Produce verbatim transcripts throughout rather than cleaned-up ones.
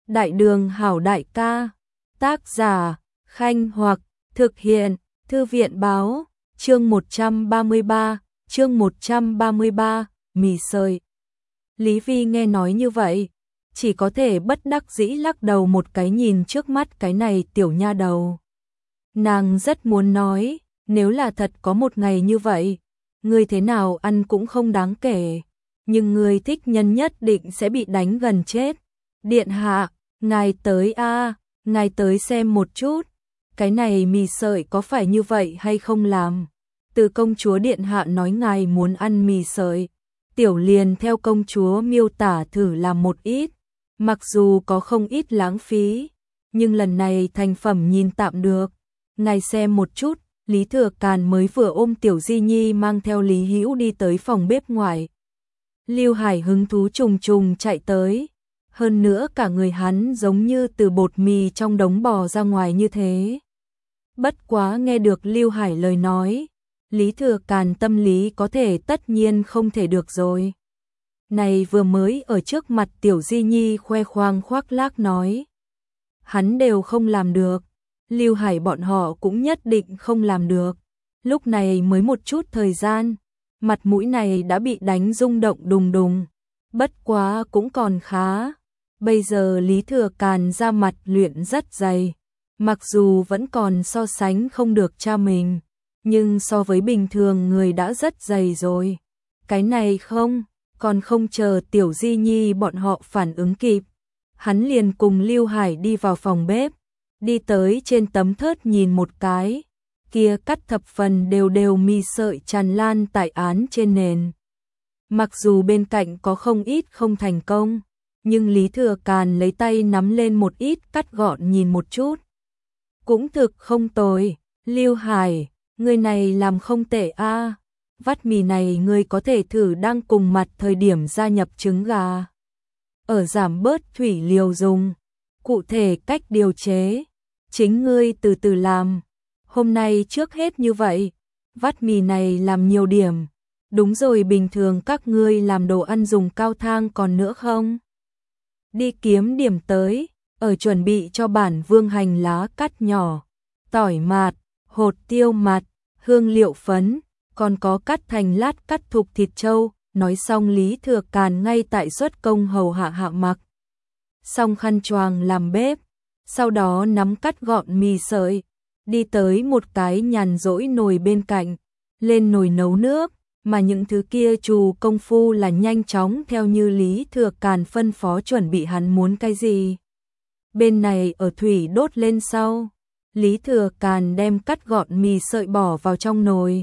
Đại đường hảo đại ca, tác giả, Khanh Hoặc, thực hiện, Thư viện báo, chương một trăm ba mươi ba, chương một trăm ba mươi ba, mì sợi. Lý Vi nghe nói như vậy, chỉ có thể bất đắc dĩ lắc đầu một cái nhìn trước mắt cái này tiểu nha đầu. Nàng rất muốn nói, nếu là thật có một ngày như vậy, ngươi thế nào ăn cũng không đáng kể, nhưng ngươi thích nhân nhất định sẽ bị đánh gần chết. Điện hạ, ngài tới a, ngài tới xem một chút, cái này mì sợi có phải như vậy hay không làm? Từ công chúa điện hạ nói ngài muốn ăn mì sợi, tiểu liền theo công chúa miêu tả thử làm một ít, mặc dù có không ít lãng phí, nhưng lần này thành phẩm nhìn tạm được. Ngài xem một chút, Lý Thừa Càn mới vừa ôm tiểu Di Nhi mang theo Lý Hữu đi tới phòng bếp ngoài. Lưu Hải hứng thú trùng trùng chạy tới, hơn nữa cả người hắn giống như từ bột mì trong đống bò ra ngoài như thế. Bất quá nghe được Lưu Hải lời nói, Lý Thừa Càn tâm lý có thể tất nhiên không thể được rồi. Này vừa mới ở trước mặt tiểu Di Nhi khoe khoang khoác lác nói, hắn đều không làm được, Lưu Hải bọn họ cũng nhất định không làm được. Lúc này mới một chút thời gian, mặt mũi này đã bị đánh rung động đùng đùng, bất quá cũng còn khá. Bây giờ Lý Thừa Càn ra mặt luyện rất dày, mặc dù vẫn còn so sánh không được cha mình, nhưng so với bình thường người đã rất dày rồi. Cái này không, còn không chờ tiểu Di Nhi bọn họ phản ứng kịp, hắn liền cùng Lưu Hải đi vào phòng bếp, đi tới trên tấm thớt nhìn một cái, kia cắt thập phần đều đều mì sợi tràn lan tại án trên nền. Mặc dù bên cạnh có không ít không thành công, nhưng Lý Thừa Càn lấy tay nắm lên một ít cắt gọn nhìn một chút. Cũng thực không tồi, Lưu Hải, người này làm không tệ a. Vắt mì này người có thể thử đang cùng mặt thời điểm gia nhập trứng gà. Ở giảm bớt thủy liều dùng, cụ thể cách điều chế, chính ngươi từ từ làm. Hôm nay trước hết như vậy, vắt mì này làm nhiều điểm. Đúng rồi, bình thường các ngươi làm đồ ăn dùng cao thang còn nữa không? Đi kiếm điểm tới, ở chuẩn bị cho bản vương hành lá cắt nhỏ, tỏi mạt, hột tiêu mạt, hương liệu phấn, còn có cắt thành lát cắt thục thịt trâu. Nói xong Lý Thừa Càn ngay tại xuất công hầu hạ Hạ Mặc. Xong khăn choàng làm bếp, sau đó nắm cắt gọn mì sợi, đi tới một cái nhàn rỗi nồi bên cạnh, lên nồi nấu nước, mà những thứ kia trù công phu là nhanh chóng theo như Lý Thừa Càn phân phó chuẩn bị hắn muốn cái gì. Bên này ở thủy đốt lên sau, Lý Thừa Càn đem cắt gọn mì sợi bỏ vào trong nồi.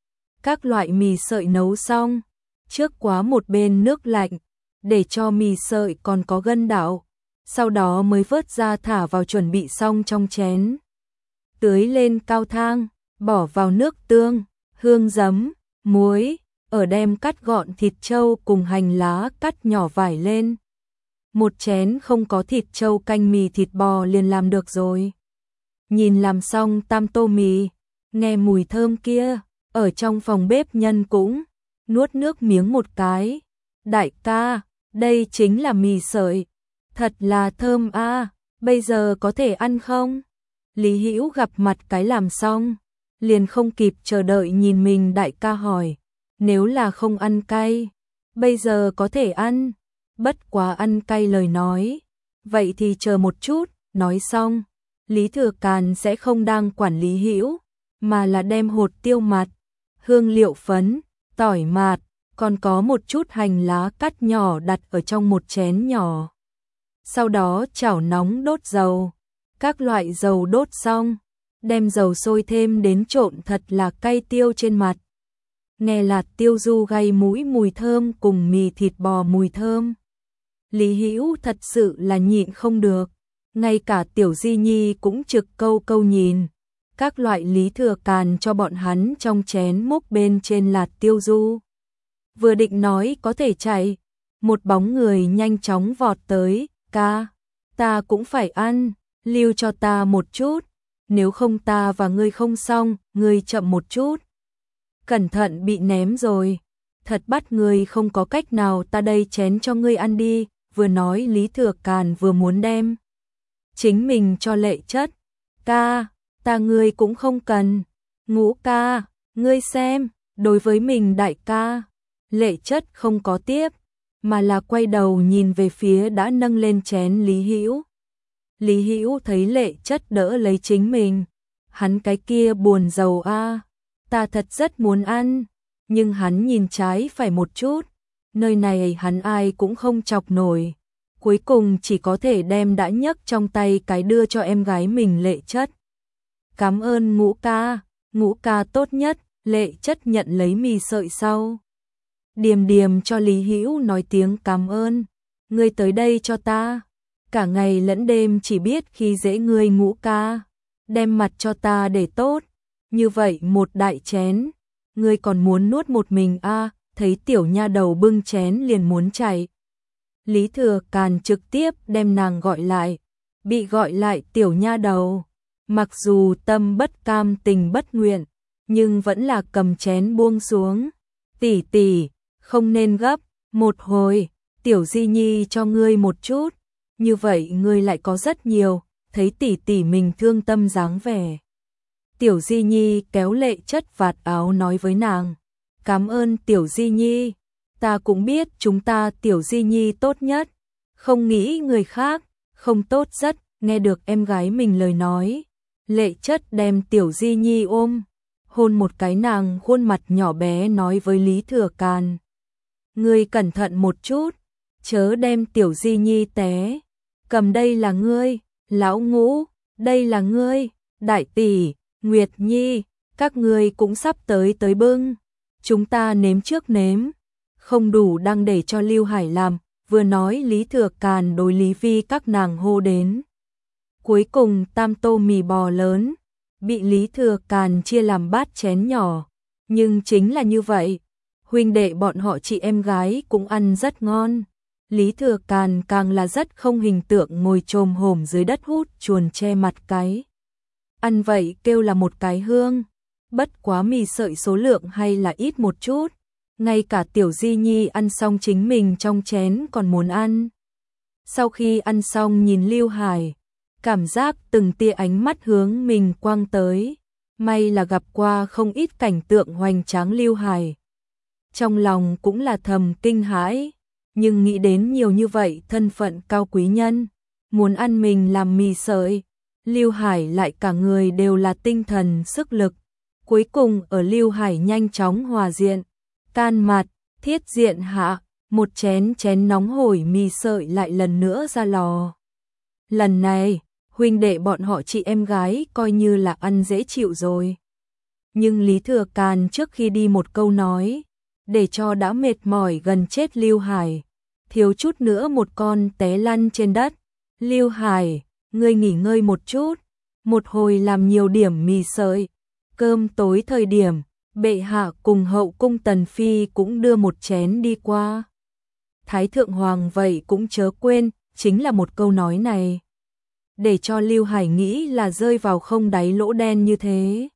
Các loại mì sợi nấu xong, trước quá một bên nước lạnh, để cho mì sợi còn có gân đảo, sau đó mới vớt ra thả vào chuẩn bị xong trong chén. Tưới lên cao thang, bỏ vào nước tương, hương giấm, muối, ở đem cắt gọn thịt trâu cùng hành lá cắt nhỏ vải lên. Một chén không có thịt trâu canh mì thịt bò liền làm được rồi. Nhìn làm xong tam tô mì, nghe mùi thơm kia, ở trong phòng bếp nhân cũng nuốt nước miếng một cái. Đại ca, đây chính là mì sợi, thật là thơm a, bây giờ có thể ăn không? Lý Hữu gặp mặt cái làm xong, liền không kịp chờ đợi nhìn mình đại ca hỏi, nếu là không ăn cay, bây giờ có thể ăn, bất quá ăn cay lời nói, vậy thì chờ một chút. Nói xong, Lý Thừa Càn sẽ không đang quản Lý Hữu, mà là đem hột tiêu mạt, hương liệu phấn, tỏi mạt, còn có một chút hành lá cắt nhỏ đặt ở trong một chén nhỏ. Sau đó chảo nóng đốt dầu, các loại dầu đốt xong, đem dầu sôi thêm đến trộn thật là cay tiêu trên mặt. Nghe lạt tiêu du gây mũi mùi thơm cùng mì thịt bò mùi thơm. Lý Hữu thật sự là nhịn không được, ngay cả tiểu Di Nhi cũng trực câu câu nhìn. Các loại Lý Thừa Càn cho bọn hắn trong chén múc bên trên lạt tiêu du. Vừa định nói có thể chạy, một bóng người nhanh chóng vọt tới, ca, ta cũng phải ăn, lưu cho ta một chút, nếu không ta và ngươi không xong, ngươi chậm một chút. Cẩn thận bị ném rồi, thật bắt ngươi không có cách nào, ta đây chén cho ngươi ăn đi, vừa nói Lý Thừa Càn vừa muốn đem chính mình cho Lệ Chất. Ca, ta ngươi cũng không cần. Ngũ ca, ngươi xem, đối với mình đại ca. Lệ Chất không có tiếp, mà là quay đầu nhìn về phía đã nâng lên chén Lý Hữu. Lý Hữu thấy Lệ Chất đỡ lấy chính mình, hắn cái kia buồn rầu a, ta thật rất muốn ăn, nhưng hắn nhìn trái phải một chút, nơi này hắn ai cũng không chọc nổi, cuối cùng chỉ có thể đem đã nhấc trong tay cái đưa cho em gái mình Lệ Chất. Cảm ơn Ngũ ca, Ngũ ca tốt nhất. Lệ Chất nhận lấy mì sợi sau, điềm điềm cho Lý Hữu nói tiếng cảm ơn, ngươi tới đây cho ta, cả ngày lẫn đêm chỉ biết khi dễ ngươi Ngũ ca, đem mặt cho ta để tốt, như vậy một đại chén, ngươi còn muốn nuốt một mình a? À, thấy tiểu nha đầu bưng chén liền muốn chạy. Lý Thừa Càn trực tiếp đem nàng gọi lại, bị gọi lại tiểu nha đầu, mặc dù tâm bất cam tình bất nguyện, nhưng vẫn là cầm chén buông xuống. Tỷ tỷ, không nên gấp, một hồi, tiểu Di Nhi cho ngươi một chút, như vậy ngươi lại có rất nhiều, thấy tỷ tỷ mình thương tâm dáng vẻ. Tiểu Di Nhi kéo Lệ Chất vạt áo nói với nàng, cảm ơn tiểu Di Nhi, ta cũng biết chúng ta tiểu Di Nhi tốt nhất, không nghĩ người khác, không tốt rất, nghe được em gái mình lời nói. Lệ Chất đem tiểu Di Nhi ôm, hôn một cái nàng khuôn mặt nhỏ bé nói với Lý Thừa Càn. Ngươi cẩn thận một chút, chớ đem tiểu Di Nhi té, cầm đây là ngươi, lão Ngũ, đây là ngươi, đại tỷ, Nguyệt Nhi, các ngươi cũng sắp tới tới bưng, chúng ta nếm trước nếm, không đủ đang để cho Lưu Hải làm, vừa nói Lý Thừa Càn đối Lý Vi các nàng hô đến. Cuối cùng tam tô mì bò lớn, bị Lý Thừa Càn chia làm bát chén nhỏ, nhưng chính là như vậy, huynh đệ bọn họ chị em gái cũng ăn rất ngon. Lý Thừa Càn càng là rất không hình tượng ngồi chồm hổm dưới đất hút chuồn che mặt cái. Ăn vậy kêu là một cái hương, bất quá mì sợi số lượng hay là ít một chút, ngay cả tiểu Di Nhi ăn xong chính mình trong chén còn muốn ăn. Sau khi ăn xong nhìn Lưu Hải, cảm giác từng tia ánh mắt hướng mình quang tới, may là gặp qua không ít cảnh tượng hoành tráng Lưu Hải. Trong lòng cũng là thầm kinh hãi, nhưng nghĩ đến nhiều như vậy thân phận cao quý nhân, muốn ăn mình làm mì sợi, Lưu Hải lại cả người đều là tinh thần sức lực. Cuối cùng ở Lưu Hải nhanh chóng hòa diện, can mặt, thiết diện hạ, một chén chén nóng hổi mì sợi lại lần nữa ra lò. Lần này, huynh đệ bọn họ chị em gái coi như là ăn dễ chịu rồi. Nhưng Lý Thừa Càn trước khi đi một câu nói, để cho đã mệt mỏi gần chết Lưu Hải, thiếu chút nữa một con té lăn trên đất. Lưu Hải, ngươi nghỉ ngơi một chút, một hồi làm nhiều điểm mì sợi, cơm tối thời điểm, bệ hạ cùng hậu cung Tần Phi cũng đưa một chén đi qua. Thái thượng hoàng vậy cũng chớ quên, chính là một câu nói này, để cho Lưu Hải nghĩ là rơi vào không đáy lỗ đen như thế.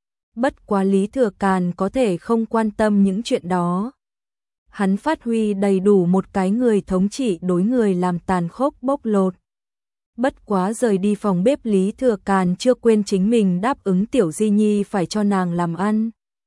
Bất quá Lý Thừa Càn có thể không quan tâm những chuyện đó. Hắn phát huy đầy đủ một cái người thống trị đối người làm tàn khốc bóc lột. Bất quá rời đi phòng bếp Lý Thừa Càn chưa quên chính mình đáp ứng tiểu Di Nhi phải cho nàng làm ăn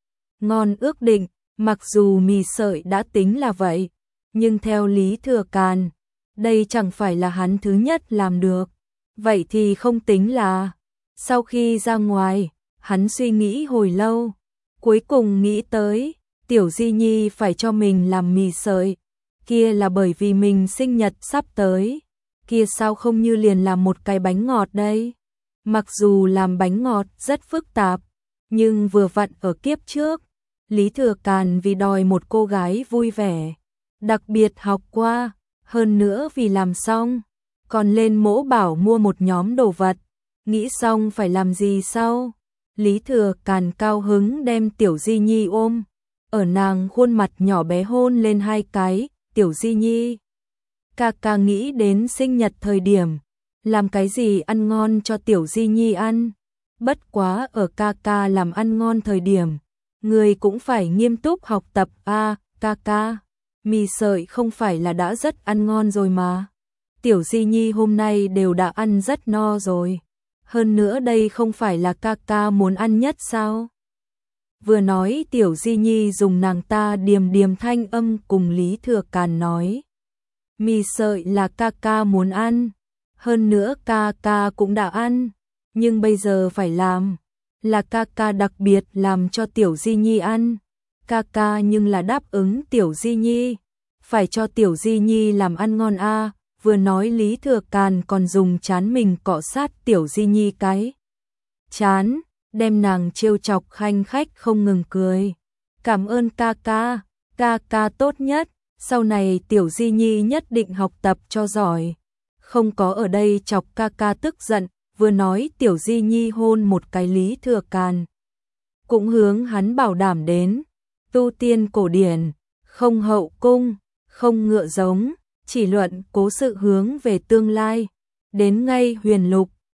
ngon ước định, mặc dù mì sợi đã tính là vậy, nhưng theo Lý Thừa Càn, đây chẳng phải là hắn thứ nhất làm được, vậy thì không tính là. Sau khi ra ngoài, hắn suy nghĩ hồi lâu, cuối cùng nghĩ tới, tiểu Di Nhi phải cho mình làm mì sợi, kia là bởi vì mình sinh nhật sắp tới, kia sao không như liền làm một cái bánh ngọt đây. Mặc dù làm bánh ngọt rất phức tạp, nhưng vừa vặn ở kiếp trước, Lý Thừa Càn vì đòi một cô gái vui vẻ, đặc biệt học qua, hơn nữa vì làm xong, còn lên mỗ bảo mua một nhóm đồ vật, nghĩ xong phải làm gì sau. Lý Thừa Càn cao hứng đem tiểu Di Nhi ôm, ở nàng khuôn mặt nhỏ bé hôn lên hai cái. Tiểu Di Nhi, ca ca nghĩ đến sinh nhật thời điểm, làm cái gì ăn ngon cho tiểu Di Nhi ăn, bất quá ở ca ca làm ăn ngon thời điểm, người cũng phải nghiêm túc học tập a. À, ca ca, mì sợi không phải là đã rất ăn ngon rồi mà. Tiểu Di Nhi hôm nay đều đã ăn rất no rồi. Hơn nữa đây không phải là ca ca muốn ăn nhất sao? Vừa nói Tiểu Di Nhi dùng nàng ta điềm điềm thanh âm cùng Lý Thừa Càn nói. Mì sợi là ca ca muốn ăn. Hơn nữa ca ca cũng đã ăn. Nhưng bây giờ phải làm. Là ca ca đặc biệt làm cho Tiểu Di Nhi ăn. Ca ca nhưng là đáp ứng Tiểu Di Nhi. Phải cho Tiểu Di Nhi làm ăn ngon a. À. Vừa nói Lý Thừa Càn còn dùng chán mình cọ sát Tiểu Di Nhi cái chán, đem nàng trêu chọc khanh khách không ngừng cười. Cảm ơn ca ca, ca ca tốt nhất, sau này Tiểu Di Nhi nhất định học tập cho giỏi. Không có ở đây chọc ca ca tức giận, vừa nói Tiểu Di Nhi hôn một cái Lý Thừa Càn. Cũng hướng hắn bảo đảm đến, tu tiên cổ điển, không hậu cung, không ngựa giống, chỉ luận cố sự hướng về tương lai. Đến ngay huyền lục,